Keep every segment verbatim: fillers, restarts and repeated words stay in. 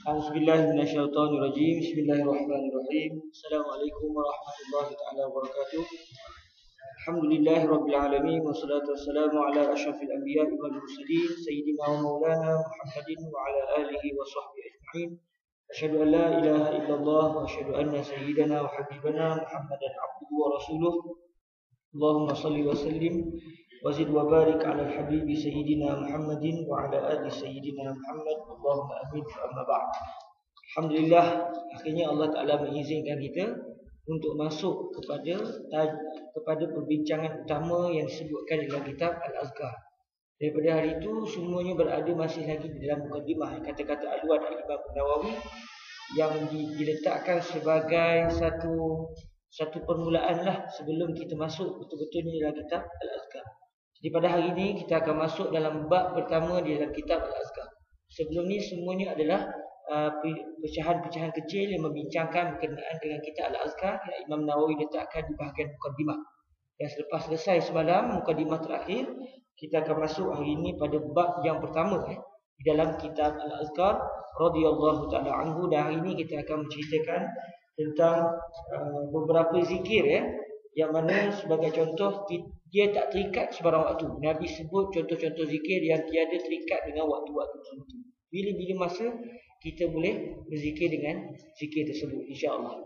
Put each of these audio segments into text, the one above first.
A'udzubillahi minasyaitonirrajim. Bismillahirrahmanirrahim. Assalamualaikum warahmatullahi taala wabarakatuh. Alhamdulillahirabbil alamin wassalatu wassalamu ala asyrafil anbiya'i wal mursalin sayyidina wa maulana Muhammadin wa ala alihi wa sahbihi ajma'in. Asyhadu an la ilaha illallah wa asyhadu anna sayyidana wa habibana Muhammadan abduhu wa rasuluh. Allahumma shalli wa sallim wazid wa barik ala al-habibi sayyidina Muhammadin wa ala ali sayyidina Muhammad. Allahumma amin. Amma ba'd. Alhamdulillah, akhirnya Allah Taala mengizinkan kita untuk masuk kepada kepada perbincangan utama yang disebutkan dalam kitab Al-Azkar. Daripada hari itu semuanya berada masih lagi di dalam mukadimah, kata-kata aluan Al-Imam Nawawi yang diletakkan sebagai satu satu permulaan lah sebelum kita masuk betul-betulnya dalam kitab Al-Azkar. Jadi pada hari ini kita akan masuk dalam bab pertama di dalam kitab Al-Azkar. Sebelum ni semuanya adalah uh, pecahan-pecahan kecil yang membincangkan berkenaan dengan kitab Al-Azkar yang Imam Nawawi letakkan di bahagian mukadimah. Dan selepas selesai semalam mukadimah terakhir, kita akan masuk hari ini pada bab yang pertama eh, di dalam kitab Al-Azkar radhiyallahu taala anhu. Dan hari ini kita akan menceritakan tentang uh, beberapa zikir ya, yang mana sebagai contoh dia tak terikat sebarang waktu. Nabi sebut contoh-contoh zikir yang tiada terikat dengan waktu-waktu tertentu. Bila-bila masa kita boleh berzikir dengan zikir tersebut, insya-Allah.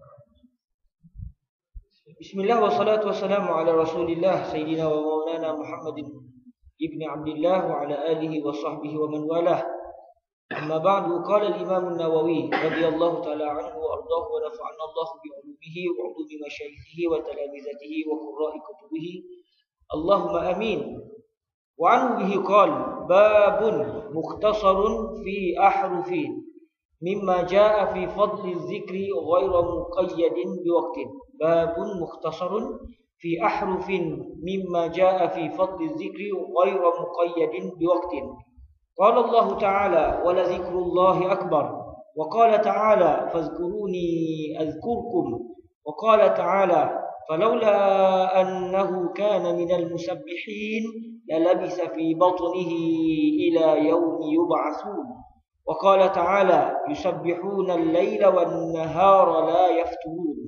Bismillah wassalatu wassalamu ala Rasulillah sayyidina wa maulana Muhammadin ibni Abdullah wa ala alihi wa sahbihi wa man walah. Amma ba'du, qala al-Imam an-Nawawi radhiyallahu ta'ala anhu wa ardahu wa nafa'ana Allah bi 'ulumihi wa 'ulumi masyayikhihi wa talamizatihi wa qurra'i kutubihi. Allahumma amin. Wa anhu bihi qala babun mukhtasarun fi ahrufin mimma jaa'a fi fadli adh-dhikri ghayra muqayyadin bi waqtin. Babun mukhtasarun fi ahrufin mimma jaa'a fi fadli adh-dhikri ghayra muqayyadin bi waqtin. قال الله تعالى ولذكر الله أكبر وقال تعالى فاذكروني أذكركم وقال تعالى فلولا أنه كان من المسبحين للبث في بطنه إلى يوم يبعثون وقال تعالى يسبحون الليل والنهار لا يفترون.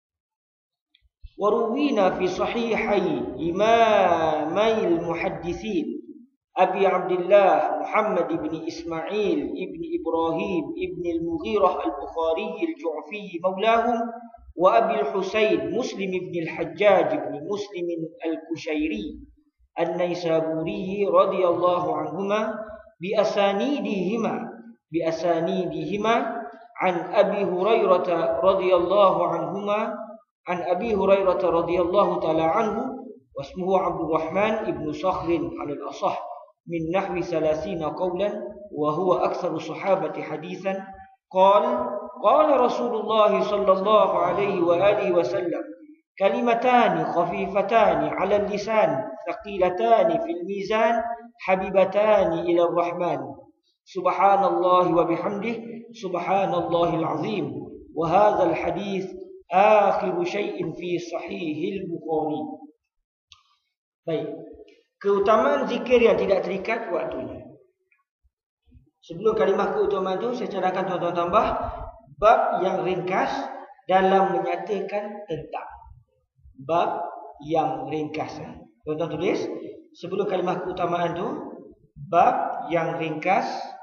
وروينا في صحيحي إمامي المحدثين أبي عبد الله محمد بن إسماعيل ابن إبراهيم ابن المغيرة البخاري الجعفي مولاهم وأبي الحسين مسلم بن الحجاج بن مسلم الكشيري النيسابوري رضي الله عنهما بأسانيدهما بأسانيدهما عن أبي هريرة رضي الله عنهما عن أبي هريرة رضي الله تعالى عنه واسمه عبد الرحمن بن صخر على الأصح من نحو ثلاثين قولا وهو أكثر الصحابة حديثا. قال قال رسول الله صلى الله عليه وآله وسلم كلمتان خفيفتان على اللسان ثقيلتان في الميزان حبيبتان إلى الرحمن سبحان الله وبحمده سبحان الله العظيم. وهذا الحديث آخر شيء في صحيح البخاري. Baik, keutamaan zikir yang tidak terikat waktunya. Sebelum kalimah keutamaan itu saya cadangkan tuan-tuan tambah bab yang ringkas dalam menyatakan tentang. Bab yang ringkas. Tuan-tuan tulis sebelum kalimah keutamaan itu bab yang ringkas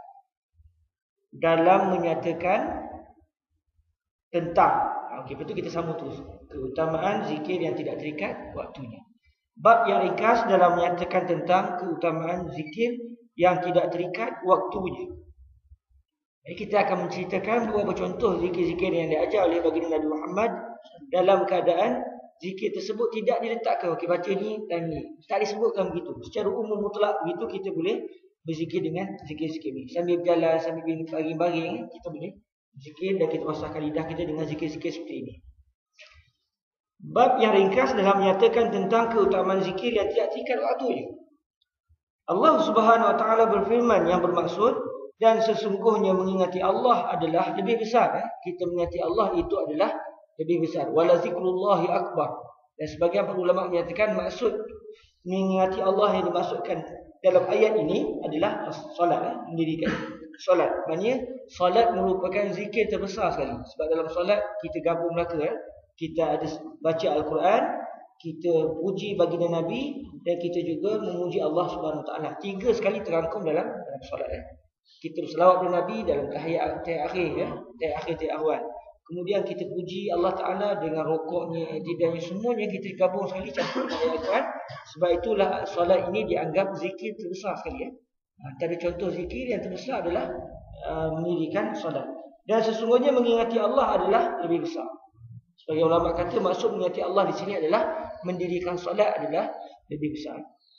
dalam menyatakan tentang. Okey, betul, kita sambung terus. Keutamaan zikir yang tidak terikat waktunya. Bab yang ringkas dalam menyatakan tentang keutamaan zikir yang tidak terikat waktunya. Jadi kita akan menceritakan beberapa contoh zikir-zikir yang diajar oleh baginda Nabi Muhammad dalam keadaan zikir tersebut tidak diletakkan. Okey, baca ni dan ni. Tak disebutkan begitu. Secara umum mutlak begitu kita boleh berzikir dengan zikir-zikir ni. Sambil berjalan, sambil baring-baring, kita boleh zikir dan kita basahkan lidah kita dengan zikir-zikir seperti ini. Bab yang ringkas dalam menyatakan tentang keutamaan zikir yang tidak terikat waktunya. Allah Subhanahu wa taala berfirman yang bermaksud dan sesungguhnya mengingati Allah adalah lebih besar. Eh? Kita mengingati Allah itu adalah lebih besar. Wala zikrullahi akbar. Dan sebagian para ulama menyatakan maksud mengingati Allah yang dimaksudkan dalam ayat ini adalah solat, eh? mendirikan. solat. Maknanya solat merupakan zikir terbesar sekali. Sebab dalam solat kita gabung belaka eh? Kita ada baca Al-Quran, kita puji baginda Nabi, dan kita juga memuji Allah Subhanahu Wa Taala. Tiga sekali terangkum dalam dalam solat eh? Kita berselawat kepada Nabi dalam tahiyat akhir ya, tahiyat akhir tahiyat awal. Kemudian kita puji Allah Ta'ala dengan rokoknya, dan semuanya kita gabung sekali campur dengan Al-Quran. Sebab itulah solat ini dianggap zikir terbesar sekali ya. Antara contoh zikir yang terbesar adalah uh, mendirikan solat. Dan sesungguhnya mengingati Allah adalah lebih besar. Sebagai ulama kata maksud mengingati Allah di sini adalah mendirikan solat adalah lebih besar.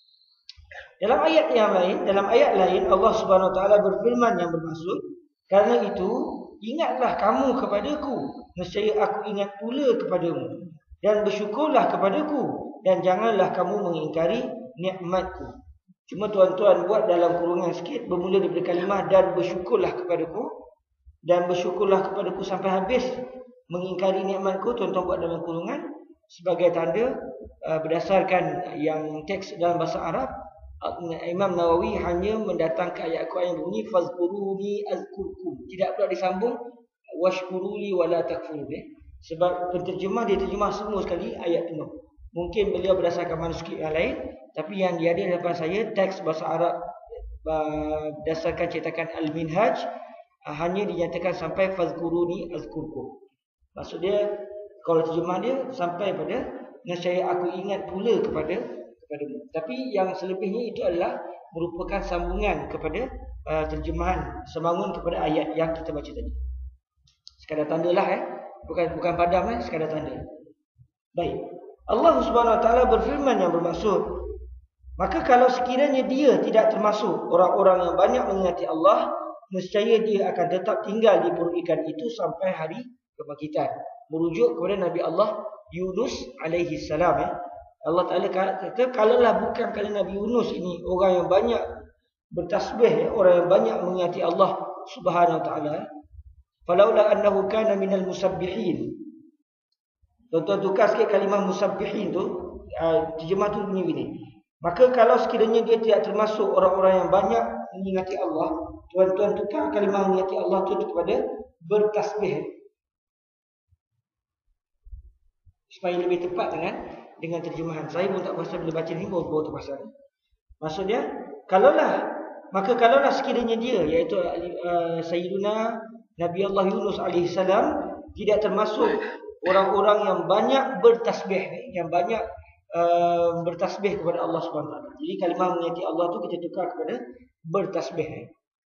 Dalam ayat yang lain, dalam ayat lain Allah Subhanahu Wa Taala berfirman yang bermaksud, karena itu ingatlah kamu kepadaku, nescaya aku ingat pula kepadamu, dan bersyukurlah kepadaku, dan janganlah kamu mengingkari nikmatku. Cuma tuan-tuan buat dalam kurungan sikit, bermula daripada kalimah dan bersyukurlah kepadaku, dan bersyukurlah kepadaku sampai habis. Mengingkari nikmatku, tuan-tuan buat dalam kurungan sebagai tanda uh, berdasarkan yang teks dalam bahasa Arab. Imam Nawawi hanya mendatangkan ayat Quran yang bunyi fazkuruni azkurkum, tidak pula disambung washkuruli wala takfurun eh? Sebab penterjemah dia terjemah semua sekali ayat penuh. Mungkin beliau berdasarkan manuskrip yang lain, tapi yang dia ada di depan saya teks bahasa Arab berdasarkan cetakan Al-Minhaj hanya dinyatakan sampai fazkuruni azkurkum. Maksud dia kalau terjemah dia sampai pada nescaya aku ingat pula kepada kepadamu. Tapi yang selebihnya itu adalah merupakan sambungan kepada uh, terjemahan semangun kepada ayat yang kita baca tadi. Sekadar tandalah eh, bukan bukan padam eh, sekadar tanda. Baik. Allah Subhanahu Wa Taala berfirman yang bermaksud, maka kalau sekiranya dia tidak termasuk orang-orang yang banyak mengingati Allah, nescaya dia akan tetap tinggal di perut ikan itu sampai hari kebangkitan. Merujuk kepada Nabi Allah Yunus alaihi salam eh. Allah Ta'ala kata, kalaulah bukan kerana Nabi Yunus ini orang yang banyak bertasbih ya, orang yang banyak mengingati Allah Subhanahu Wa Taala, falaula annahu kana minal musabbihin. Tuan-tuan tukar sikit kalimah musabbihin tu, uh, terjemah tu bunyi begini. Maka kalau sekiranya dia tidak termasuk orang-orang yang banyak mengingati Allah, tuan-tuan tukar kalimah mengingati Allah tu kepada bertasbih, supaya lebih tepat dengan dengan terjemahan. Saya pun tak pasal bila baca ni baru baru terpasal. Maksudnya, kalaulah maka kalaulah sekiranya dia iaitu uh, Sayyiduna Nabi Allah Yunus alaihi salam tidak termasuk orang-orang yang banyak bertasbih, yang banyak uh, bertasbih kepada Allah Subhanahu Wa Taala. Jadi kalimah mengingati Allah tu kita tukar kepada bertasbih.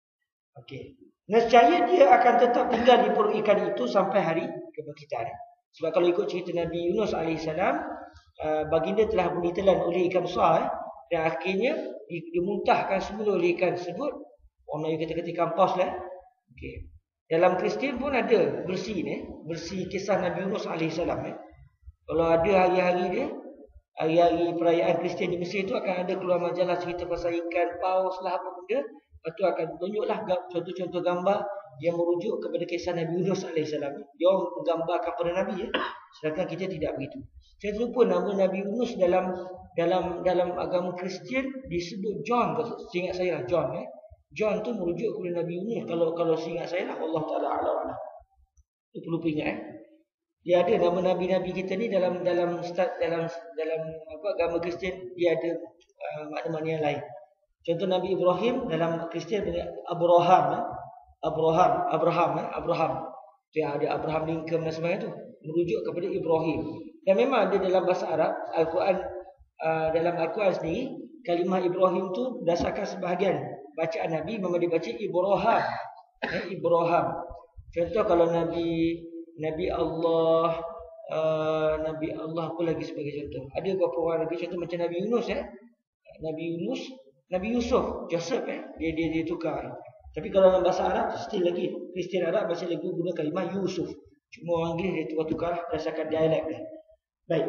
Okey. Nescaya dia akan tetap tinggal di perut ikan itu sampai hari kebangkitan. Sebab kalau ikut cerita Nabi Yunus alaihi salam, Uh, baginda telah ditelan oleh ikan besar eh, dan akhirnya dimuntahkan semula oleh ikan tersebut. Orang Melayu kata ketika paus lah. Okay. Dalam Kristian pun ada versi ni, versi kisah Nabi Yunus alaihi salam eh. Kalau ada hari-hari dia, hari-hari perayaan Kristian di Mesir tu akan ada keluar majalah cerita pasal ikan paus lah apa benda. Lepas tu akan tunjuklah contoh-contoh gambar yang merujuk kepada kisah Nabi Yunus alaihi salam. Dia menggambarkan para nabi ya. Sedangkan kita tidak begitu. Saya terlupa nama Nabi Yunus dalam dalam dalam agama Kristian disebut John. Seingat saya lah John eh. John tu merujuk kepada Nabi Yunus. Kalau kalau seingat saya lah, Allah Taala a'lam. Itu perlu ingat eh. Dia ada nama nabi-nabi kita ni dalam dalam start dalam dalam apa agama Kristian dia ada uh, makna-makna yang lain. Contoh Nabi Ibrahim dalam Kristian dengan Abraham eh. Abraham, Abraham eh. Abraham. Dia ada Abraham Lincoln dan sebagainya tu merujuk kepada Ibrahim. Dan memang ada dalam bahasa Arab Al-Quran, uh, dalam Al-Quran sendiri kalimah Ibrahim tu berdasarkan sebahagian bacaan Nabi memang dibaca Ibrahim. Eh, Ibrahim. Contoh kalau Nabi Nabi Allah uh, Nabi Allah apa lagi sebagai contoh. Ada beberapa orang Nabi contoh macam Nabi Yunus eh. Nabi Yunus, Nabi Yusuf, Joseph eh. Dia dia dia tukar. Tapi kalau dalam bahasa Arab still lagi Kristian Arab masih lagi guna kalimah Yusuf. Cuma orang Inggeris dia tukar-tukar berdasarkan dialek dia. Baik.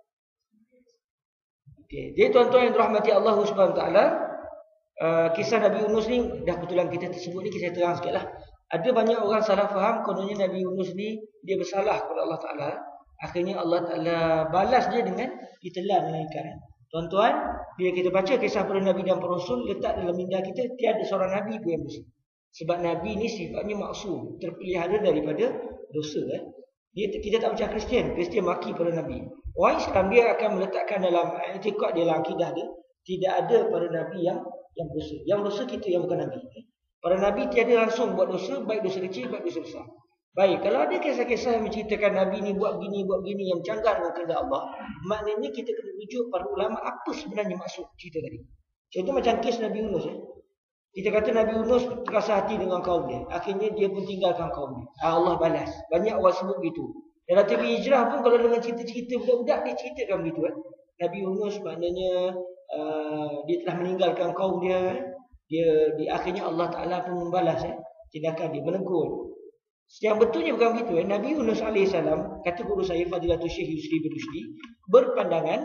Okey, jadi tuan-tuan yang dirahmati Allah Subhanahu Wa Taala, uh, kisah Nabi Yunus ni dah kebetulan kita tersebut ni kita terang sikitlah. Ada banyak orang salah faham kononnya Nabi Yunus ni dia bersalah kepada Allah Taala. Akhirnya Allah Taala balas dia dengan ditelan dengan ikan. Tuan-tuan, bila kita baca kisah para nabi dan para rasul, letak dalam minda kita tiada seorang nabi pun yang bersih. Sebab Nabi ni sifatnya maksum, terpelihara daripada dosa. Eh. Dia, kita tak macam Kristian. Kristian maki pada Nabi. Orang Islam dia akan meletakkan dalam i'tiqad dia, dalam akidah dia, tidak ada para Nabi yang yang dosa. Yang dosa kita yang bukan Nabi. Eh. Para Nabi tiada langsung buat dosa, baik dosa kecil, baik dosa besar. Baik, kalau ada kisah-kisah yang menceritakan Nabi ni buat begini, buat begini yang canggah dengan kehendak Allah, maknanya kita kena rujuk para ulama apa sebenarnya maksud cerita tadi. Contoh macam kes Nabi Yunus. Eh. Kita kata Nabi Yunus terasa hati dengan kaum dia. Akhirnya dia pun tinggalkan kaum dia. Allah balas. Banyak orang sebut begitu. Dalam T V Hijrah pun kalau dengan cerita-cerita budak-budak dia ceritakan begitu. Eh. Nabi Yunus maknanya uh, dia telah meninggalkan kaum dia. Dia di akhirnya Allah Ta'ala pun membalas eh, tindakan dia, menegur. Yang betulnya bukan begitu. Eh. Nabi Yunus alaihissalam, kata guru saya Fadilatul Syekh Yusri bin Rushdi, berpandangan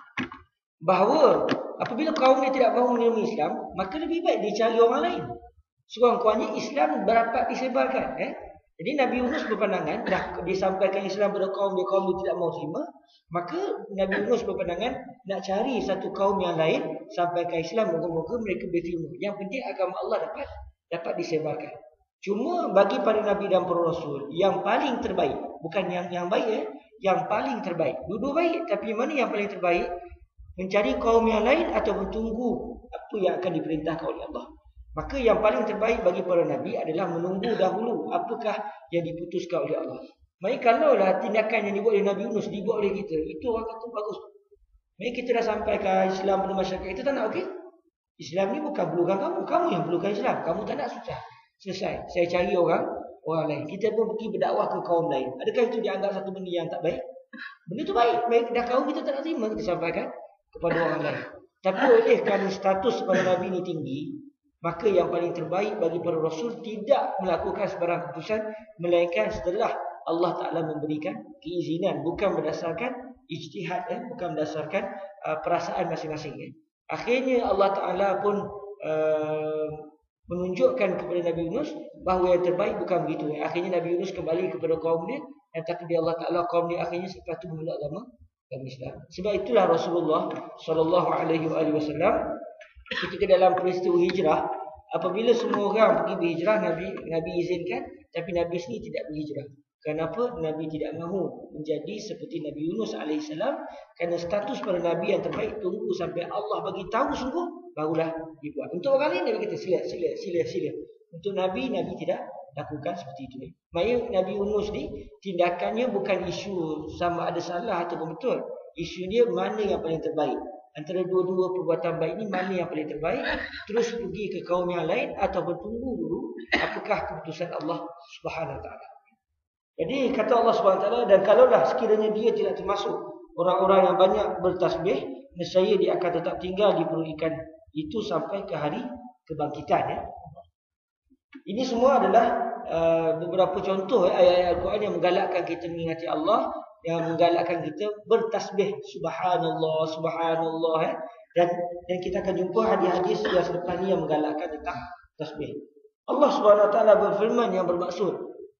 bahawa apabila kaum dia tidak mahu menerima Islam, maka lebih baik dia cari orang lain. Sekurang-kurangnya Islam berapat disebarkan. Eh? Jadi Nabi Yunus berpandangan, dah dia sampaikan Islam pada kaum dia, kaum dia tidak mahu terima, maka Nabi Yunus berpandangan nak cari satu kaum yang lain, sampaikan Islam, moga-moga mereka berterima. Yang penting agama Allah dapat dapat disebarkan. Cuma bagi para Nabi dan para Rasul, yang paling terbaik, bukan yang yang baik, eh? yang paling terbaik. Dua-dua baik, tapi mana yang paling terbaik? Mencari kaum yang lain atau tunggu apa yang akan diperintahkan oleh Allah. Maka yang paling terbaik bagi para Nabi adalah menunggu dahulu apakah yang diputuskan oleh Allah. Maka kalaulah tindakan yang dibuat oleh Nabi Yunus dibuat oleh kita, itu orang kata bagus. Maka kita dah sampaikan Islam pada masyarakat, kita tak nak okey. Islam ni bukan perlukan kamu, kamu yang perlukan Islam. Kamu tak nak, susah. Selesai. Saya cari orang orang lain. Kita pun pergi berdakwah ke kaum lain. Adakah itu dianggap satu benda yang tak baik? Benda tu baik. Baik dah kaum kita tak nak terima, kita sampaikan kepada orang lain. Tapi oleh kerana status para Nabi ini tinggi, maka yang paling terbaik bagi para Rasul tidak melakukan sebarang keputusan, melainkan setelah Allah Ta'ala memberikan keizinan, bukan berdasarkan ijtihad, eh? bukan berdasarkan uh, perasaan masing-masing. Eh? Akhirnya Allah Ta'ala pun uh, menunjukkan kepada Nabi Yunus bahawa yang terbaik bukan begitu. Eh? Akhirnya Nabi Yunus kembali kepada kaum dia, dan takdir Allah Ta'ala kaum dia akhirnya selepas itu memeluk agama Islam. Sebab itulah Rasulullah sallallahu alaihi wasallam ketika dalam peristiwa hijrah, apabila semua orang pergi berhijrah, Nabi Nabi izinkan, tapi Nabi sendiri tidak berhijrah. Kenapa? Nabi tidak mahu menjadi seperti Nabi Yunus alaihissalam, kerana status para Nabi yang terbaik tunggu sampai Allah bagi tahu sungguh, barulah dibuat. Untuk orang lain Nabi kata sila, sila, sila, sila. Untuk Nabi, Nabi tidak lakukan seperti itu. Maknanya Nabi Yunus ni tindakannya bukan isu sama ada salah ataupun betul. Isu dia mana yang paling terbaik. Antara dua-dua perbuatan baik ni mana yang paling terbaik, terus pergi ke kaum yang lain ataupun tunggu dulu apakah keputusan Allah Subhanahu Wa Taala. Jadi kata Allah Subhanahu Wa Taala, dan kalaulah sekiranya dia tidak termasuk orang-orang yang banyak bertasbih, nescaya dia akan tetap tinggal di perut ikan itu sampai ke hari kebangkitan. Ya. Ini semua adalah uh, beberapa contoh eh, ayat-ayat Al-Quran yang menggalakkan kita mengingati Allah, yang menggalakkan kita bertasbih subhanallah, subhanallah eh. dan dan kita akan jumpa hadis-hadis yang selepas ini yang menggalakkan tentang tasbih. Allah Subhanahu Wa Taala berfirman yang bermaksud,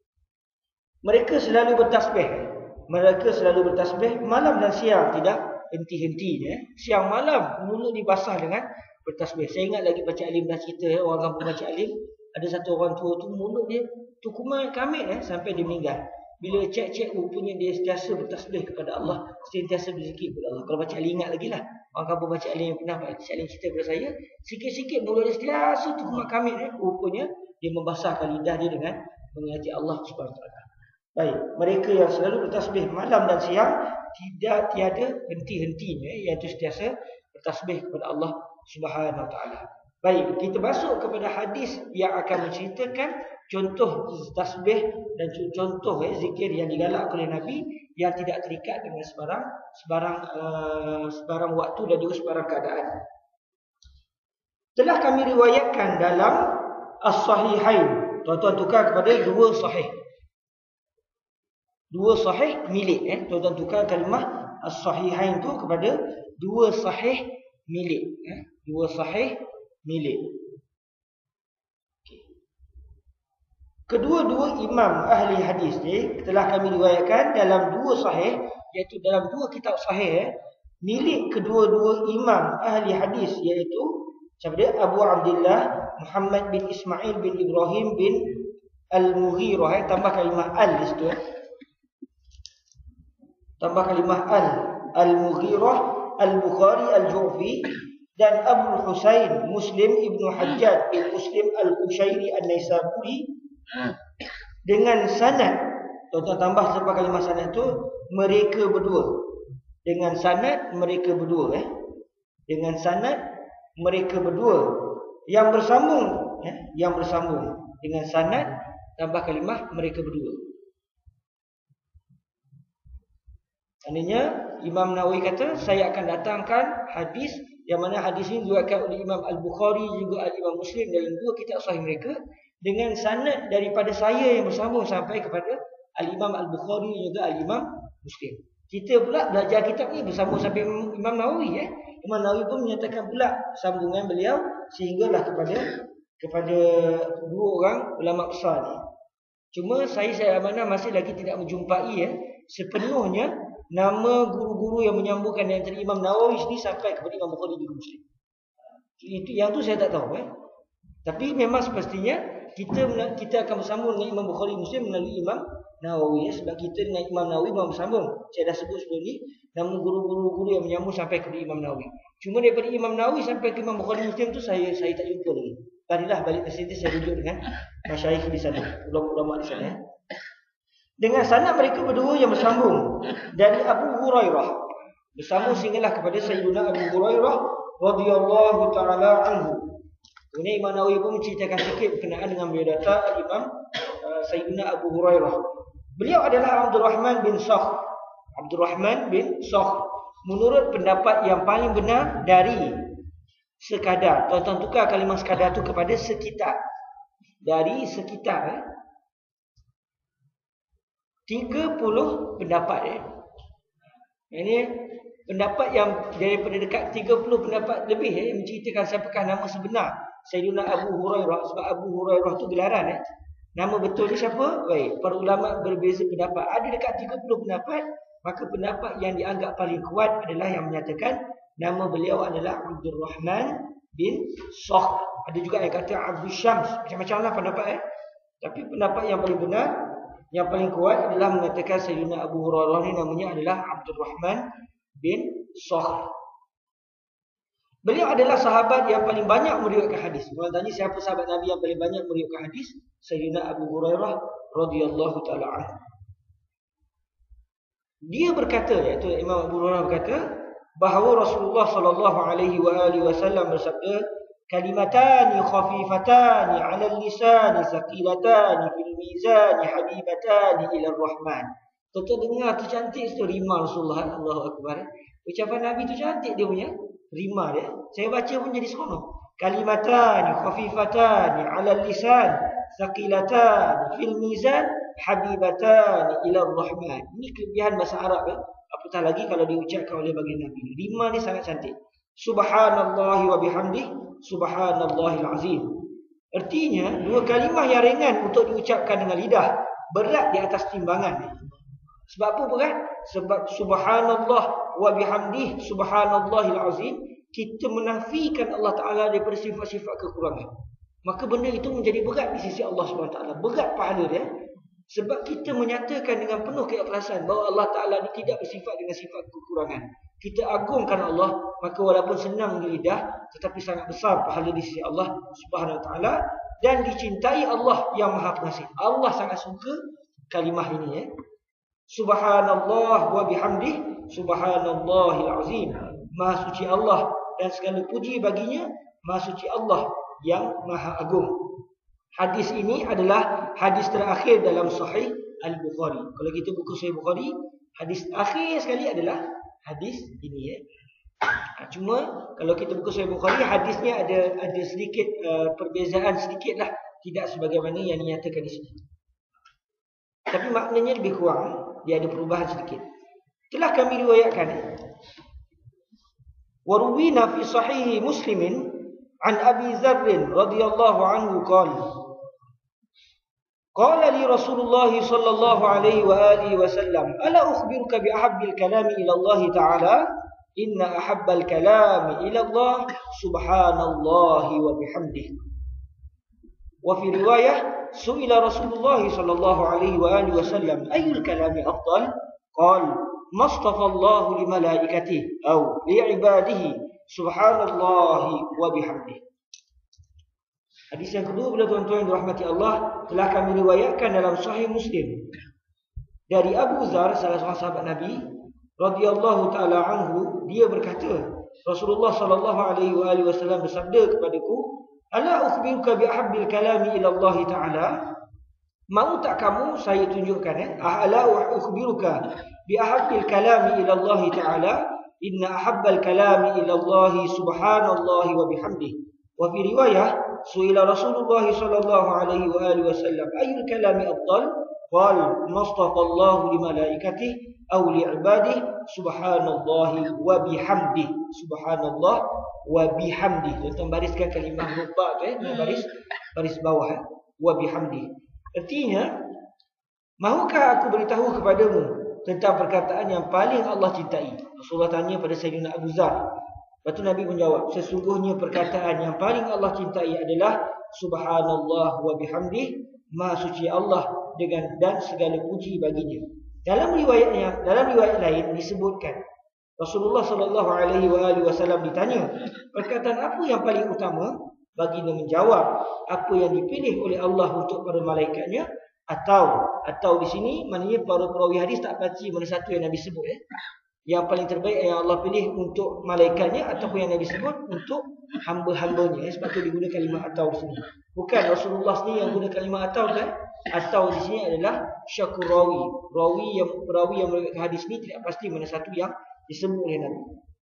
mereka selalu bertasbih, mereka selalu bertasbih malam dan siang, tidak henti-henti. Eh. Siang malam mulut dibasah dengan bertasbih. Saya ingat lagi baca alim dah cerita eh, orang kampung baca alim, ada satu orang tua tu mulut dia tu kuman kamit eh, sampai dia meninggal. Bila cek-cek rupanya dia sentiasa bertasbih kepada Allah, sentiasa berzikir kepada Allah. Kalau baca alim ingat lagi lah, orang kampung baca alim yang pernah baca alim cerita kepada saya, sikit-sikit mulut dia sentiasa tu kuman kamit eh, rupanya dia membasahkan lidah dia dengan mengingati Allah Subhanahu Wa Taala. Baik, mereka yang selalu bertasbih malam dan siang, tidak tiada henti-hentinya, iaitu sentiasa bertasbih kepada Allah Subhanahu Wa Taala. Baik, kita masuk kepada hadis yang akan menceritakan contoh tasbih dan contoh eh, zikir yang digalakkan oleh Nabi yang tidak terikat dengan sebarang sebarang uh, sebarang waktu dan juga sebarang keadaan. Telah kami riwayatkan dalam As-Sahihain. Tuan-tuan tukar kepada dua sahih. Dua sahih milik eh. Tuan-tuan tukar kalimah As-Sahihain tu kepada dua sahih milik eh. Dua sahih milik. Okay. Kedua-dua imam ahli hadis ni telah kami riwayatkan dalam dua sahih, iaitu dalam dua kitab sahih eh, milik kedua-dua imam ahli hadis, iaitu siapa dia? Abu Abdullah Muhammad bin Ismail bin Ibrahim bin Al-Mughirah, eh, tambah kalimah al di situ, eh. Tambah kalimah al. Al-Mughirah Al-Bukhari Al-Ju'fi dan Abu Husain Muslim ibnu Hajjaj bin Muslim Al-Qushairi An-Naisaburi dengan sanad. Tuan-tuan tambah sebab kalimah sanad tu mereka berdua. Dengan sanad mereka berdua, eh. Dengan sanad mereka berdua yang bersambung, eh, yang bersambung dengan sanad tambah kalimah mereka berdua. Maknanya Imam Nawawi kata saya akan datangkan hadis yang mana hadis ini diriwayatkan oleh Imam Al-Bukhari juga Al-Imam Muslim dalam dua kitab sahih mereka dengan sanad daripada saya yang bersambung sampai kepada Al-Imam Al-Bukhari juga Al-Imam Muslim. Kita pula belajar kitab ni bersambung sampai Imam Nawawi, eh. Imam Nawawi pun menyatakan pula sambungan beliau sehinggalah kepada kepada dua orang ulama besar ni. Cuma saya saya mana masih lagi tidak menjumpai, eh, sepenuhnya nama guru-guru yang menyambungkan antara Imam Nawawi sini sampai kepada Imam Bukhari juga Muslim. Itu yang tu saya tak tahu, eh. Tapi memang semestinya kita kita akan bersambung dengan Imam Bukhari Muslim melalui Imam Nawawi, ya, sebab kita dengan Imam Nawawi memang bersambung. Saya dah sebut sebelum ni nama guru-guru yang menyambung sampai kepada Imam Nawawi. Cuma daripada Imam Nawawi sampai ke Imam Bukhari Muslim tu saya saya tak jumpa lagi. Tadilah balik ke sini saya rujuk dengan masyayikh di sana, ulama-ulama di sana, ya. Dengan sanad mereka berdua yang bersambung dari Abu Hurairah bersambung sehinggalah kepada Sayyidina Abu Hurairah radhiyallahu taala anhu. Kemudian Imam Nawawi pun menceritakan sikit berkenaan dengan biodata Imam uh, Sayyidina Abu Hurairah. Beliau adalah Abdurrahman bin Sakh. Abdurrahman bin Sakh menurut pendapat yang paling benar dari sekadar. Tuan-tuan tukar kalimah sekadar tu kepada sekitar. Dari sekitar, eh. tiga puluh pendapat, eh. Ini pendapat yang daripada dekat tiga puluh pendapat lebih, eh, menceritakan siapakah nama sebenar Sayyidina Abu Hurairah. Sebab Abu Hurairah tu gelaran, eh. Nama betul ni siapa? Baik, para ulama berbeza pendapat. Ada dekat tiga puluh pendapat. Maka pendapat yang dianggap paling kuat adalah yang menyatakan nama beliau adalah Abdurrahman bin Sakh. Ada juga yang kata Abdul Syams. Macam-macam lah pendapat, eh. Tapi pendapat yang paling benar, yang paling kuat adalah mengatakan Sayyidina Abu Hurairah ni namanya adalah Abdurrahman bin Sakh. Beliau adalah sahabat yang paling banyak meriwayatkan hadis. Kalau tanya siapa sahabat Nabi yang paling banyak meriwayatkan hadis, Sayyidina Abu Hurairah radhiyallahu taala anhu. Dia berkata, iaitu Imam Abu Hurairah berkata bahawa Rasulullah sallallahu alaihi wa alihi wasallam bersabda, kalimatani khafifatani 'ala al-lisani thaqilatani fil mizani habibatani ila ar-rahman. Tuan-tuan dengar tu cantik tu rima Rasulullah. Allahu akbar. Ucapan Nabi tu cantik dia punya rima dia. Saya baca pun jadi seronok. Kalimatani khafifatani 'ala al-lisan thaqilatani fil mizan habibatani ila ar-rahman. Ini kelebihan bahasa Arab, ya. Apatah lagi kalau diucapkan oleh baginda Nabi. Rima ni sangat cantik. Subhanallahi wa bihamdihi subhanallahil azim. Artinya dua kalimah yang ringan untuk diucapkan dengan lidah, berat di atas timbangan. Sebab apa berat? Sebab subhanallah wa bihamdihi subhanallahil azim, kita menafikan Allah Taala daripada sifat-sifat kekurangan. Maka benda itu menjadi berat di sisi Allah Subhanahu Wa Taala. Berat pahala dia. Sebab kita menyatakan dengan penuh keikhlasan bahawa Allah Ta'ala tidak bersifat dengan sifat kekurangan. Kita agungkan Allah, maka walaupun senang di lidah, tetapi sangat besar pahala di sisi Allah Subhanahu Wa Taala dan dicintai Allah yang Maha Pengasih. Allah sangat suka kalimah ini, ya. Subhanallah wa bihamdihi subhanallahil azim. Maha suci Allah dan segala puji baginya, Maha suci Allah yang Maha Agung. Hadis ini adalah hadis terakhir dalam Sahih Al-Bukhari. Kalau kita buka Sahih Bukhari, hadis akhir sekali adalah hadis ini, ya. Cuma kalau kita buka Sahih Bukhari, hadisnya ada ada sedikit uh, perbezaan sedikitlah, tidak sebagaimana yang dinyatakan di sini. Tapi maknanya lebih kurang, dia ada perubahan sedikit. Telah kami riwayatkan, wa ruwina fi sahih Muslimin an Abi Dzar radhiyallahu anhu qala qala li Rasulullah sallallahu alaihi wa alihi wasallam ala ukhbiruka bi ahabbil kalami ila Allah ta'ala inna ahabbal kalami ila Allah subhanallahi wa bihamdihi. Wa fi riwayah su'ila Rasulullah sallallahu alaihi wa alihi wasallam ayyul kalami afdal? Qala mastafa Allah li malaikatihi aw li ibadihi subhanallahi wa bihamdihi. Hadis yang kedua bila tuan-tuan yang dirahmati Allah telah kami riwayatkan dalam Sahih Muslim dari Abu Dzar, salah seorang sahabat Nabi radhiyallahu taala anhu, dia berkata, Rasulullah sallallahu alaihi wa alihi wasallam bersabda kepadaku, "Ala ukhbiruka bi ahabbil kalami ila Allah taala?" Mau tak kamu saya tunjukkan eh? Ala ukhbiruka bi ahabbil kalami ila Allah taala? Inna ahabbal kalami ila Allah subhanallahi wa bihamdihi. Wa fi riwayah su'ila Rasulullah sallallahu alaihi wa alihi wasallam ayyul kalami afdal? Qala mastafa Allah li malaikatihi aw li ibadihi subhanallahi wa bihamdihi. Subhanallah wa bihamdihi. Tuan bariskan kalimah ruba tu eh, baris baris bawah eh. Wa bihamdihi. Artinya, mahukah aku beritahu kepadamu tentang perkataan yang paling Allah cintai? Rasulullah tanya pada Sayyidina Abu Dzar. Lepas tu Nabi menjawab, sesungguhnya perkataan yang paling Allah cintai adalah subhanallah wa bihamdihi, maha suci Allah dengan dan segala puji baginya. Dalam riwayatnya, dalam riwayat lain disebutkan Rasulullah sallallahu alaihi wasallam ditanya, perkataan apa yang paling utama? Baginda menjawab, apa yang dipilih oleh Allah untuk para malaikatnya, atau atau di sini maknanya para perawi hadis tak pasti mana satu yang Nabi sebut eh. Yang paling terbaik yang Allah pilih untuk malaikatnya ataupun yang Nabi sebut untuk hamba-hambanya eh. Sebab tu digunakan kalimah atau di sini. Bukan Rasulullah sendiri yang guna kalimah atau kan? Atau di sini adalah syakur rawi. Rawi yang perawi yang meriwayatkan hadis ni tidak pasti mana satu yang disebut oleh Nabi.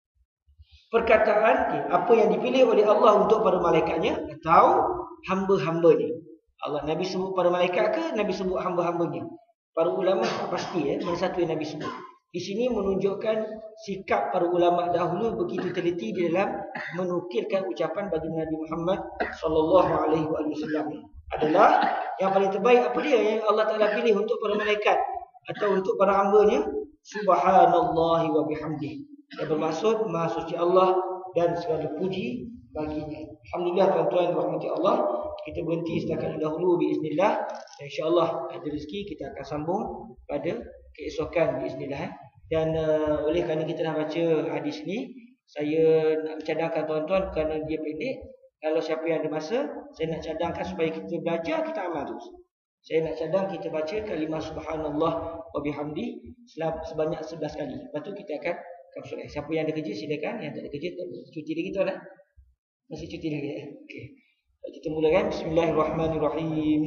Perkataan okay, apa yang dipilih oleh Allah untuk para malaikatnya atau hamba-hambanya. Allah Nabi sebut para malaikat ke Nabi sebut hamba-hambanya? Para ulama tak pasti eh, mana satu yang Nabi sebut. Di sini menunjukkan sikap para ulama dahulu begitu teliti di dalam menukilkan ucapan baginda Nabi Muhammad sallallahu alaihi wasallam. Adalah yang paling terbaik apa dia yang Allah Taala pilih untuk para malaikat atau untuk para hamba-Nya? Subhanallahi wa bihamdihi. Yang bermaksud maha suci Allah dan segala puji baginya. Alhamdulillah tuan-tuan rahmati Allah, kita berhenti setakat dahulu biiznillah. Insya-Allah ada rezeki kita akan sambung pada keesokan biiznillah. Dan uh, oleh kerana kita dah baca hadis ni, saya nak cadangkan tuan-tuan kerana dia pendek. Kalau siapa yang ada masa, saya nak cadangkan supaya kita belajar, kita amal terus. Saya nak cadang kita baca kalimah subhanallah wa bihamdi sebanyak sebelas kali. Lepas tu kita akan kapsul. Siapa yang ada kerja silakan, yang tak ada kerja cuti lagi tuan eh. Masih cuti lagi eh. Okey. Kita mulakan. Bismillahirrahmanirrahim.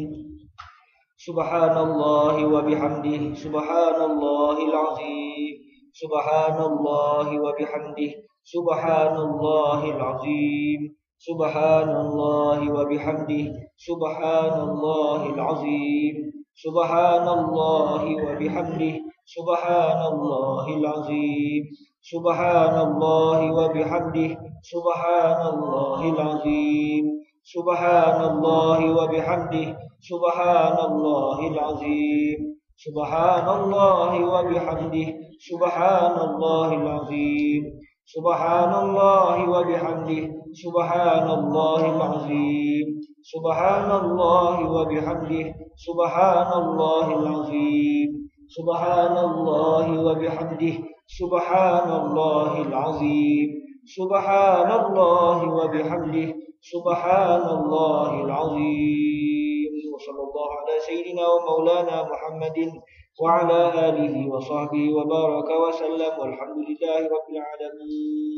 Subhanallahi wa bihamdihi subhanallahil azim. Subhanallahi wa bihamdihi subhanallahil azim. Subhanallahi wa bihamdihi subhanallahil azim. Subhanallahi wa bihamdihi subhanallahil azim. Subhanallahi wa bihamdihi subhanallahil azim. Subhanallahi wa bihamdihi subhanallahil azim. Subhanallahi wa bihamdihi subhanallahil azim. Subhanallahi wa bihamdihi subhanallahil azim. Subhanallahi wa bihamdihi subhanallahil azim. Subhanallahi wa bihamdihi subhanallahil azim. Subhanallahi wa bihamdihi subhanallahil azim. Wa sallallahu ala sayyidina wa maulana Muhammadin wa ala alihi wa sahbihi wa baraka wa sallam. Walhamdulillahi rabbil alamin.